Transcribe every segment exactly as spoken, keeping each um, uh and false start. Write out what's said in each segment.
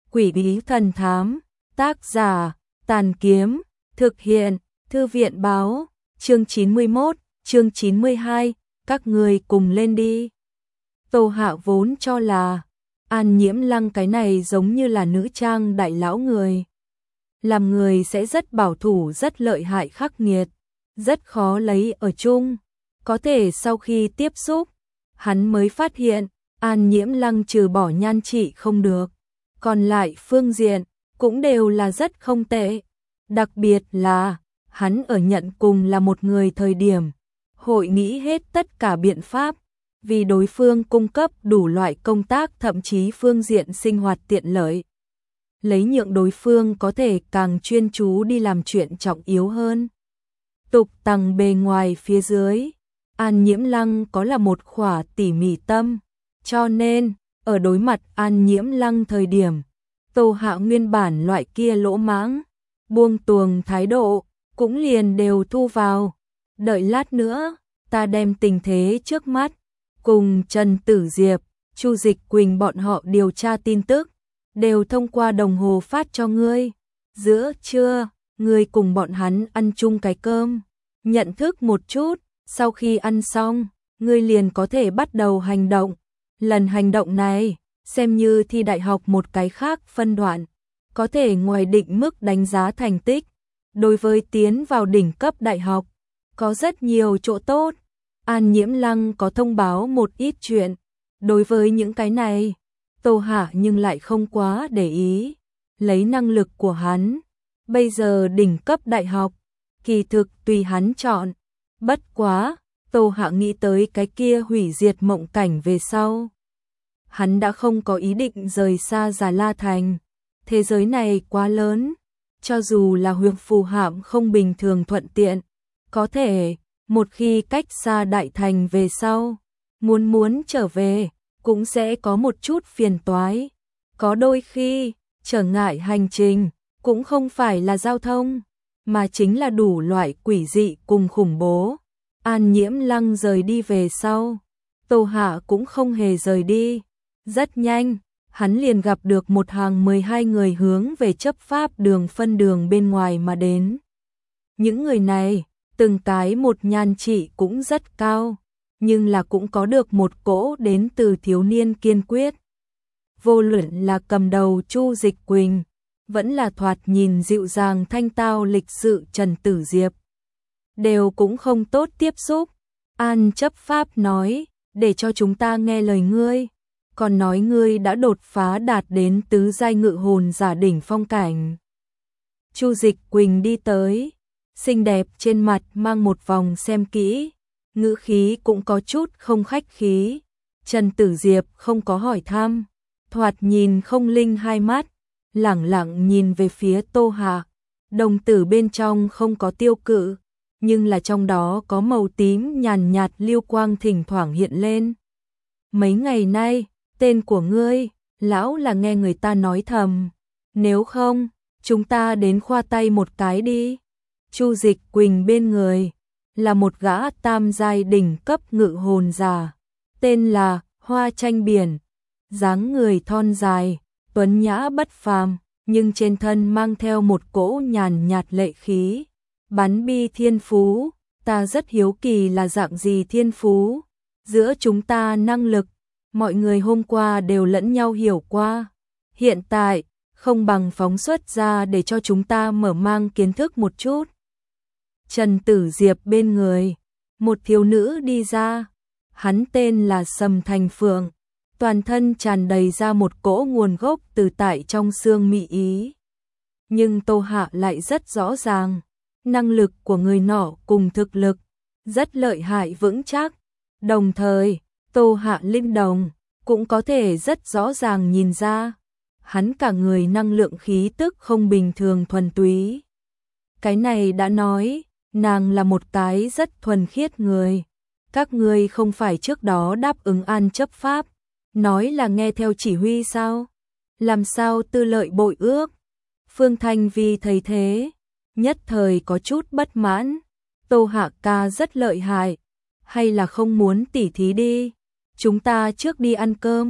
Quỷ bí thần thám, tác giả, Tàn Kiếm, thực hiện, Thư viện báo, chương chín mươi mốt, chương chín mươi hai, các người cùng lên đi. Tô Hạ vốn cho là, An Nhiễm Lăng cái này giống như là nữ trang đại lão người. Làm người sẽ rất bảo thủ, rất lợi hại khắc nghiệt, rất khó lấy ở chung. Có thể sau khi tiếp xúc, hắn mới phát hiện, An Nhiễm Lăng trừ bỏ nhan trị không được, còn lại phương diện cũng đều là rất không tệ. Đặc biệt là, hắn ở nhận cùng là một người thời điểm, hội nghĩ hết tất cả biện pháp, vì đối phương cung cấp đủ loại công tác thậm chí phương diện sinh hoạt tiện lợi. Lấy nhượng đối phương có thể càng chuyên chú đi làm chuyện trọng yếu hơn. Tục tằng bề ngoài phía dưới, An Nhiễm Lăng có là một khỏa tỉ mỉ tâm, cho nên, ở đối mặt An Nhiễm Lăng thời điểm, Tô Hạ nguyên bản loại kia lỗ mãng, buông tuồng thái độ, cũng liền đều thu vào. Đợi lát nữa, ta đem tình thế trước mắt, cùng Trần Tử Diệp, Chu Dịch Quỳnh bọn họ điều tra tin tức, đều thông qua đồng hồ phát cho ngươi. Giữa trưa, ngươi cùng bọn hắn ăn chung cái cơm, nhận thức một chút, sau khi ăn xong, ngươi liền có thể bắt đầu hành động. Lần hành động này, xem như thi đại học một cái khác phân đoạn, có thể ngoài định mức đánh giá thành tích, đối với tiến vào đỉnh cấp đại học, có rất nhiều chỗ tốt. An Nhiễm Lăng có thông báo một ít chuyện, đối với những cái này, Tô Hạ nhưng lại không quá để ý, lấy năng lực của hắn, bây giờ đỉnh cấp đại học, kỳ thực tùy hắn chọn, bất quá, Tô Hạ nghĩ tới cái kia hủy diệt mộng cảnh về sau. Hắn đã không có ý định rời xa Già La Thành, thế giới này quá lớn, cho dù là huyệt phù hạm không bình thường thuận tiện, có thể, một khi cách xa đại thành về sau, muốn muốn trở về, cũng sẽ có một chút phiền toái. Có đôi khi, trở ngại hành trình, cũng không phải là giao thông, mà chính là đủ loại quỷ dị cùng khủng bố. An Nhiễm Lăng rời đi về sau, Tô Hạ cũng không hề rời đi. Rất nhanh, hắn liền gặp được một hàng mười hai người hướng về chấp pháp đường phân đường bên ngoài mà đến. Những người này, từng cái một nhan trị cũng rất cao, nhưng là cũng có được một cỗ đến từ thiếu niên kiên quyết. Vô luận là cầm đầu Chu Dịch Quỳnh, vẫn là thoạt nhìn dịu dàng thanh tao lịch sự Trần Tử Diệp, đều cũng không tốt tiếp xúc. An chấp pháp nói, để cho chúng ta nghe lời ngươi, còn nói ngươi đã đột phá đạt đến tứ giai ngự hồn giả đỉnh phong cảnh. Chu Dịch Quỳnh đi tới, xinh đẹp trên mặt mang một vòng xem kỹ, ngữ khí cũng có chút không khách khí. Trần Tử Diệp không có hỏi thăm, thoạt nhìn không linh hai mắt, lẳng lặng nhìn về phía Tô Hạ, đồng tử bên trong không có tiêu cự, nhưng là trong đó có màu tím nhàn nhạt lưu quang thỉnh thoảng hiện lên. Mấy ngày nay, tên của ngươi, lão là nghe người ta nói thầm, nếu không, chúng ta đến khoa tay một cái đi. Chu Dịch Quỳnh bên người, là một gã tam giai đỉnh cấp ngự hồn giả, tên là Hoa Tranh Biển, dáng người thon dài, tuấn nhã bất phàm, nhưng trên thân mang theo một cỗ nhàn nhạt lệ khí. Bắn bi thiên phú, ta rất hiếu kỳ là dạng gì thiên phú. Giữa chúng ta năng lực, mọi người hôm qua đều lẫn nhau hiểu qua. Hiện tại, không bằng phóng xuất ra để cho chúng ta mở mang kiến thức một chút. Trần Tử Diệp bên người, một thiếu nữ đi ra. Hắn tên là Sầm Thành Phượng, toàn thân tràn đầy ra một cỗ nguồn gốc từ tại trong xương mỹ ý. Nhưng Tô Hạ lại rất rõ ràng, năng lực của người nọ cùng thực lực, rất lợi hại vững chắc. Đồng thời, Tô Hạ linh đồng, cũng có thể rất rõ ràng nhìn ra, hắn cả người năng lượng khí tức không bình thường thuần túy. Cái này đã nói, nàng là một cái rất thuần khiết người. Các ngươi không phải trước đó đáp ứng An chấp pháp, nói là nghe theo chỉ huy sao? Làm sao tư lợi bội ước? Phương Thanh Vi thấy thế, nhất thời có chút bất mãn. Tô Hạ ca rất lợi hại, hay là không muốn tỉ thí đi? Chúng ta trước đi ăn cơm.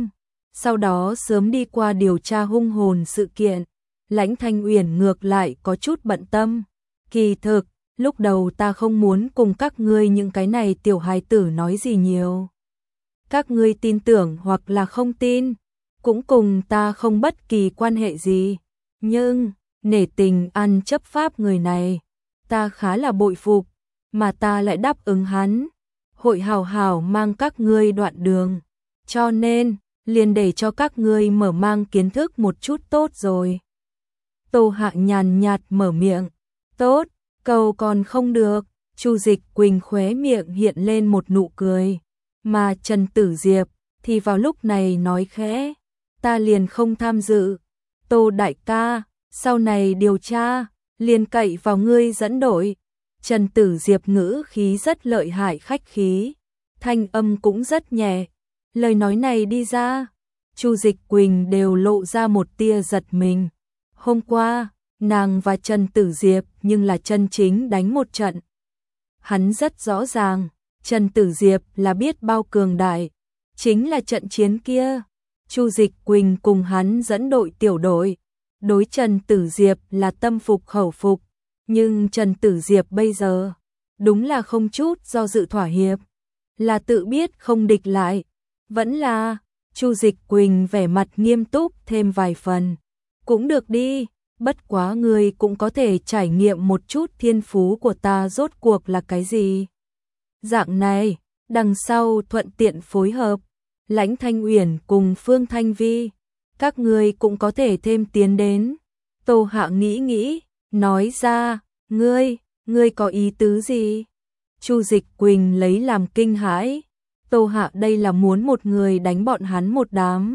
sau đó sớm đi qua điều tra hung hồn sự kiện. Lãnh Thanh Uyển ngược lại có chút bận tâm. Kỳ thực, lúc đầu ta không muốn cùng các ngươi những cái này tiểu hài tử nói gì nhiều. Các ngươi tin tưởng hoặc là không tin, cũng cùng ta không bất kỳ quan hệ gì. Nhưng, nể tình ăn chấp pháp người này, ta khá là bội phục, mà ta lại đáp ứng hắn. Hội hào hào mang các ngươi đoạn đường. Cho nên, liền để cho các ngươi mở mang kiến thức một chút tốt rồi. Tô Hạ nhàn nhạt mở miệng. Tốt, cầu còn không được. Chu Dịch Quỳnh khóe miệng hiện lên một nụ cười. Mà Trần Tử Diệp thì vào lúc này nói khẽ. Ta liền không tham dự. Tô đại ca, sau này điều tra, liền cậy vào ngươi dẫn đội. Trần Tử Diệp ngữ khí rất lợi hại khách khí. Thanh âm cũng rất nhẹ. Lời nói này đi ra, Chu Dịch Quỳnh đều lộ ra một tia giật mình. Hôm qua, nàng và Trần Tử Diệp nhưng là chân chính đánh một trận. Hắn rất rõ ràng, Trần Tử Diệp là biết bao cường đại. Chính là trận chiến kia, Chu Dịch Quỳnh cùng hắn dẫn đội tiểu đội. Đối Trần Tử Diệp là tâm phục khẩu phục. Nhưng Trần Tử Diệp bây giờ, đúng là không chút do dự thỏa hiệp. Là tự biết không địch lại. Vẫn là, Chu Dịch Quỳnh vẻ mặt nghiêm túc thêm vài phần. Cũng được đi, bất quá ngươi cũng có thể trải nghiệm một chút thiên phú của ta rốt cuộc là cái gì. Dạng này, đằng sau thuận tiện phối hợp, Lãnh Thanh Uyển cùng Phương Thanh Vi, các ngươi cũng có thể thêm tiến đến. Tô Hạ nghĩ nghĩ, nói ra, ngươi, ngươi có ý tứ gì? Chu Dịch Quỳnh lấy làm kinh hãi. Tô Hạ đây là muốn một người đánh bọn hắn một đám.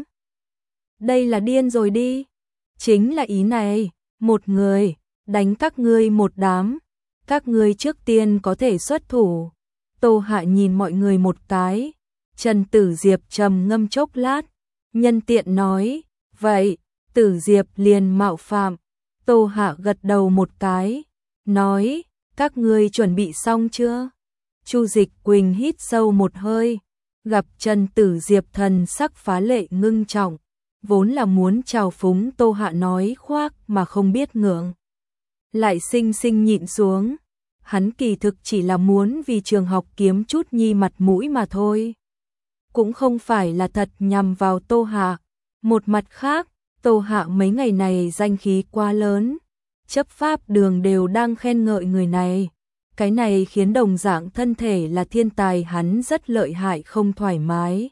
Đây là điên rồi đi. Chính là ý này, một người, đánh các ngươi một đám. Các ngươi trước tiên có thể xuất thủ. Tô Hạ nhìn mọi người một cái. Trần Tử Diệp trầm ngâm chốc lát. Nhân tiện nói, vậy, Tử Diệp liền mạo phạm. Tô Hạ gật đầu một cái. Nói, các ngươi chuẩn bị xong chưa? Chu Dịch Quỳnh hít sâu một hơi. Gặp Trần Tử Diệp thần sắc phá lệ ngưng trọng, vốn là muốn chào phúng Tô Hạ nói khoác mà không biết ngượng. Lại sinh sinh nhịn xuống, hắn kỳ thực chỉ là muốn vì trường học kiếm chút nhi mặt mũi mà thôi. Cũng không phải là thật nhằm vào Tô Hạ. Một mặt khác, Tô Hạ mấy ngày này danh khí quá lớn, chấp pháp đường đều đang khen ngợi người này. Cái này khiến đồng dạng thân thể là thiên tài hắn rất lợi hại không thoải mái.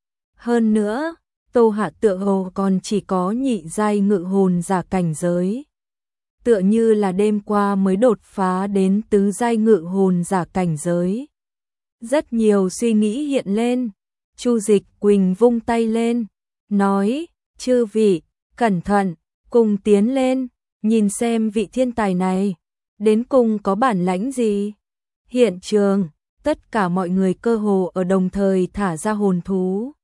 Hơn nữa, Tô Hạ tựa hồ còn chỉ có nhị giai ngự hồn giả cảnh giới. Tựa như là đêm qua mới đột phá đến tứ giai ngự hồn giả cảnh giới. Rất nhiều suy nghĩ hiện lên. Chu Dịch Quỳnh vung tay lên, nói, chư vị, cẩn thận, cùng tiến lên, nhìn xem vị thiên tài này. Đến cùng có bản lãnh gì? Hiện trường, tất cả mọi người cơ hồ ở đồng thời thả ra hồn thú.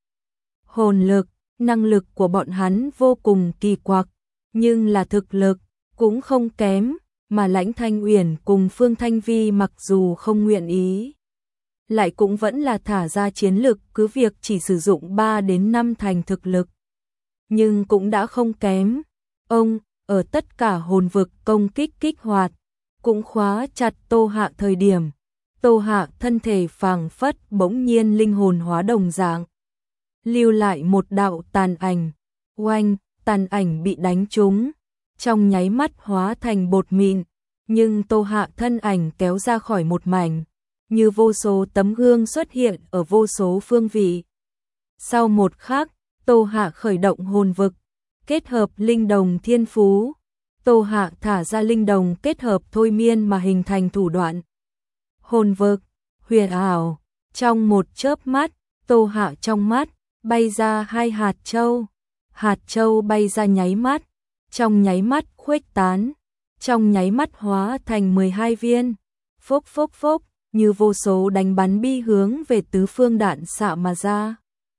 Hồn lực, năng lực của bọn hắn vô cùng kỳ quặc, nhưng là thực lực, cũng không kém, mà Lãnh Thanh Uyển cùng Phương Thanh Vi mặc dù không nguyện ý, lại cũng vẫn là thả ra chiến lực cứ việc chỉ sử dụng ba đến năm thành thực lực. Nhưng cũng đã không kém. Ông, ở tất cả hồn vực công kích kích hoạt, cũng khóa chặt Tô Hạ thời điểm. Tô Hạ thân thể phảng phất bỗng nhiên linh hồn hóa đồng dạng. Lưu lại một đạo tàn ảnh. Oanh, tàn ảnh bị đánh trúng. Trong nháy mắt hóa thành bột mịn. Nhưng Tô Hạ thân ảnh kéo ra khỏi một mảnh. Như vô số tấm gương xuất hiện ở vô số phương vị. Sau một khắc, Tô Hạ khởi động hồn vực. Kết hợp linh đồng thiên phú. Tô Hạ thả ra linh đồng kết hợp thôi miên mà hình thành thủ đoạn. Hồn vực, huyền ảo, trong một chớp mắt, Tô Hạ trong mắt, bay ra hai hạt châu. Hạt châu bay ra nháy mắt, trong nháy mắt khuếch tán, trong nháy mắt hóa thành mười hai viên. Phốc phốc phốc, như vô số đánh bắn bi hướng về tứ phương đạn xạ mà ra.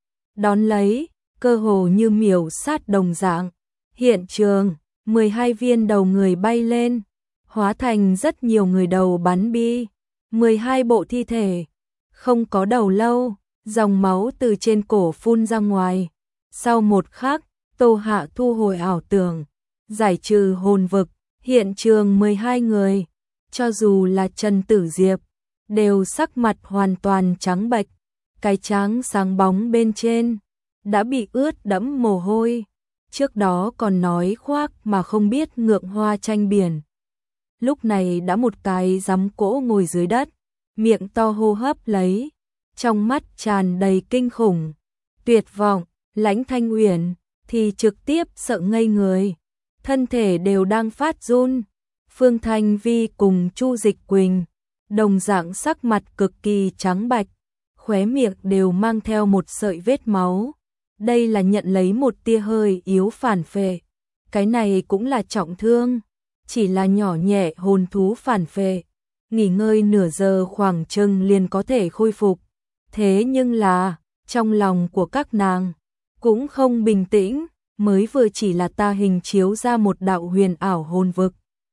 Đón lấy, cơ hồ như miểu sát đồng dạng. Hiện trường, mười hai viên đầu người bay lên, hóa thành rất nhiều người đầu bắn bi, mười hai bộ thi thể, không có đầu lâu, dòng máu từ trên cổ phun ra ngoài, Sau một khắc, Tô Hạ thu hồi ảo tưởng, giải trừ hồn vực, hiện trường mười hai người, cho dù là Trần Tử Diệp, đều sắc mặt hoàn toàn trắng bệch, cái trán sáng bóng bên trên đã bị ướt đẫm mồ hôi, trước đó còn nói khoác mà không biết ngượng hoa tranh biển. Lúc này đã một cái giám cỗ ngồi dưới đất, miệng to hô hấp lấy, trong mắt tràn đầy kinh khủng, tuyệt vọng. Lãnh Thanh Uyển thì trực tiếp sợ ngây người, thân thể đều đang phát run. Phương Thanh Vi cùng Chu Dịch Quỳnh đồng dạng sắc mặt cực kỳ trắng bạch, khóe miệng đều mang theo một sợi vết máu. Đây là nhận lấy một tia hơi yếu phản phệ. Cái này cũng là trọng thương, chỉ là nhỏ nhẹ hồn thú phản phệ, nghỉ ngơi nửa giờ khoảng chừng liền có thể khôi phục. Thế nhưng là, trong lòng của các nàng cũng không bình tĩnh, mới vừa chỉ là ta hình chiếu ra một đạo huyền ảo hồn vực,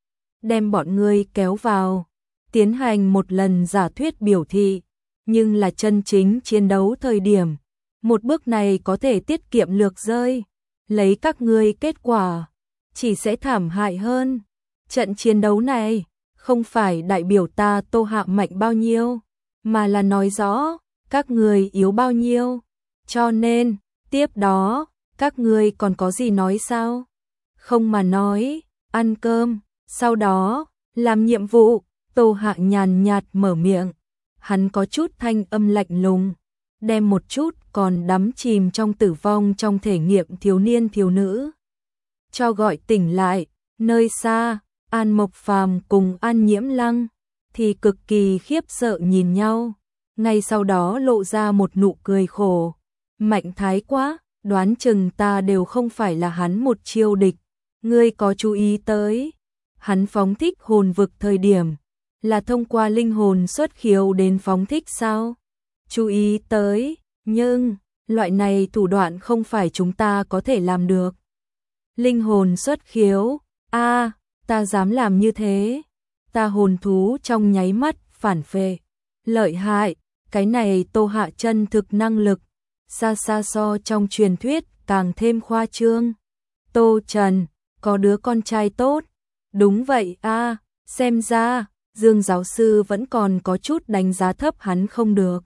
đem bọn ngươi kéo vào, tiến hành một lần giả thuyết biểu thị, nhưng là chân chính chiến đấu thời điểm, một bước này có thể tiết kiệm lược rơi, lấy các ngươi kết quả chỉ sẽ thảm hại hơn. Trận chiến đấu này không phải đại biểu ta Tô Hạ mạnh bao nhiêu, mà là nói rõ các ngươi yếu bao nhiêu. Cho nên, tiếp đó, các ngươi còn có gì nói sao? Không mà nói, ăn cơm, sau đó, làm nhiệm vụ. Tô Hạ nhàn nhạt mở miệng, hắn có chút thanh âm lạnh lùng, đem một chút còn đắm chìm trong tử vong trong thể nghiệm thiếu niên thiếu nữ cho gọi tỉnh lại. Nơi xa, An Mộc Phàm cùng An Nhiễm Lăng thì cực kỳ khiếp sợ nhìn nhau, ngay sau đó lộ ra một nụ cười khổ. Mạnh thái quá, đoán chừng ta đều không phải là hắn một chiêu địch. Ngươi có chú ý tới, hắn phóng thích hồn vực thời điểm là thông qua linh hồn xuất khiếu đến phóng thích sao? Chú ý tới, nhưng loại này thủ đoạn không phải chúng ta có thể làm được. Linh hồn xuất khiếu, a, à, ta dám làm như thế. Ta hồn thú trong nháy mắt phản phệ. Lợi hại, cái này Tô Hạ chân thực năng lực, xa xa so trong truyền thuyết càng thêm khoa trương. Tô Trần, có đứa con trai tốt. Đúng vậy a, à, xem ra Dương giáo sư vẫn còn có chút đánh giá thấp hắn không được.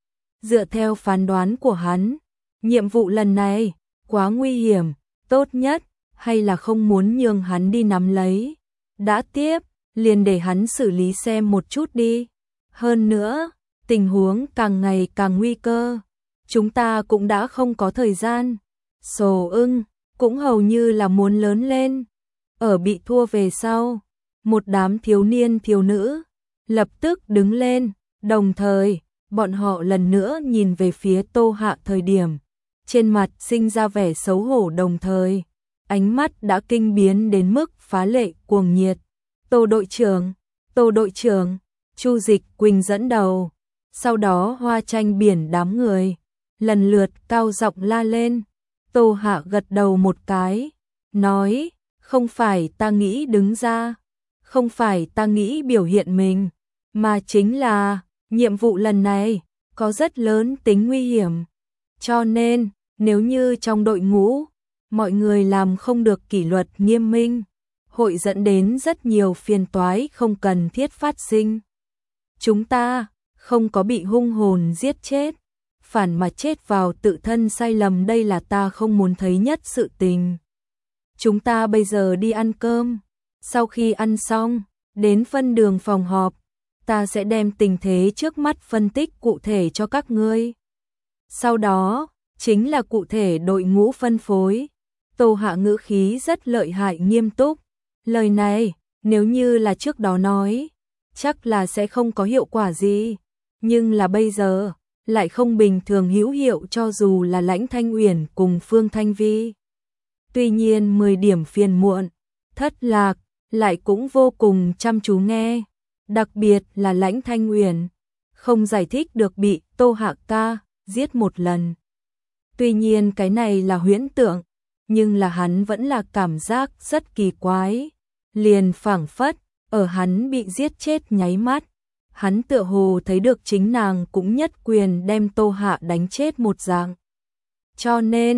Dựa theo phán đoán của hắn, nhiệm vụ lần này quá nguy hiểm, tốt nhất hay là không muốn nhường hắn đi nắm lấy. Đã tiếp, liền để hắn xử lý xem một chút đi. Hơn nữa, tình huống càng ngày càng nguy cơ, chúng ta cũng đã không có thời gian. Sồ Ưng cũng hầu như là muốn lớn lên. Ở bị thua về sau, một đám thiếu niên thiếu nữ lập tức đứng lên, đồng thời bọn họ lần nữa nhìn về phía Tô Hạ thời điểm, trên mặt sinh ra vẻ xấu hổ, đồng thời ánh mắt đã kinh biến đến mức phá lệ cuồng nhiệt. Tô đội trưởng, Tô đội trưởng, Chu Dịch Quỳnh dẫn đầu, sau đó hoa tranh biển đám người lần lượt cao giọng la lên. Tô Hạ gật đầu một cái, nói, không phải ta nghĩ đứng ra, không phải ta nghĩ biểu hiện mình, mà chính là nhiệm vụ lần này có rất lớn tính nguy hiểm. Cho nên, nếu như trong đội ngũ mọi người làm không được kỷ luật nghiêm minh, hội dẫn đến rất nhiều phiền toái không cần thiết phát sinh. Chúng ta không có bị hung hồn giết chết, phản mà chết vào tự thân sai lầm, đây là ta không muốn thấy nhất sự tình. Chúng ta bây giờ đi ăn cơm, sau khi ăn xong, đến phân đường phòng họp, ta sẽ đem tình thế trước mắt phân tích cụ thể cho các ngươi. Sau đó, chính là cụ thể đội ngũ phân phối. Tô Hạ ngữ khí rất lợi hại nghiêm túc. Lời này, nếu như là trước đó nói, chắc là sẽ không có hiệu quả gì. Nhưng là bây giờ, lại không bình thường hữu hiệu, cho dù là Lãnh Thanh Uyển cùng Phương Thanh Vi. Tuy nhiên mười điểm phiền muộn, thất lạc, lại cũng vô cùng chăm chú nghe. Đặc biệt là Lãnh Thanh Uyển, không giải thích được bị Tô Hạ ca giết một lần. Tuy nhiên cái này là huyễn tượng, nhưng là hắn vẫn là cảm giác rất kỳ quái. Liền phảng phất, ở hắn bị giết chết nháy mắt, hắn tựa hồ thấy được chính nàng cũng nhất quyền đem Tô Hạ đánh chết một dạng. Cho nên,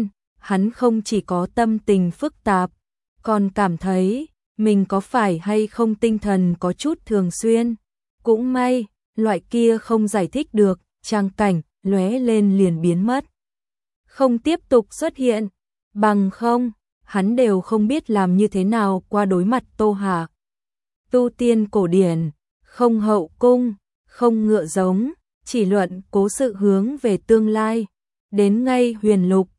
hắn không chỉ có tâm tình phức tạp, còn cảm thấy mình có phải hay không tinh thần có chút thường xuyên. Cũng may, loại kia không giải thích được, trang cảnh lóe lên liền biến mất. Không tiếp tục xuất hiện, bằng không, hắn đều không biết làm như thế nào qua đối mặt Tô Hà. Tu tiên cổ điển, không hậu cung, không ngựa giống, chỉ luận cố sự hướng về tương lai, đến ngay huyền lục,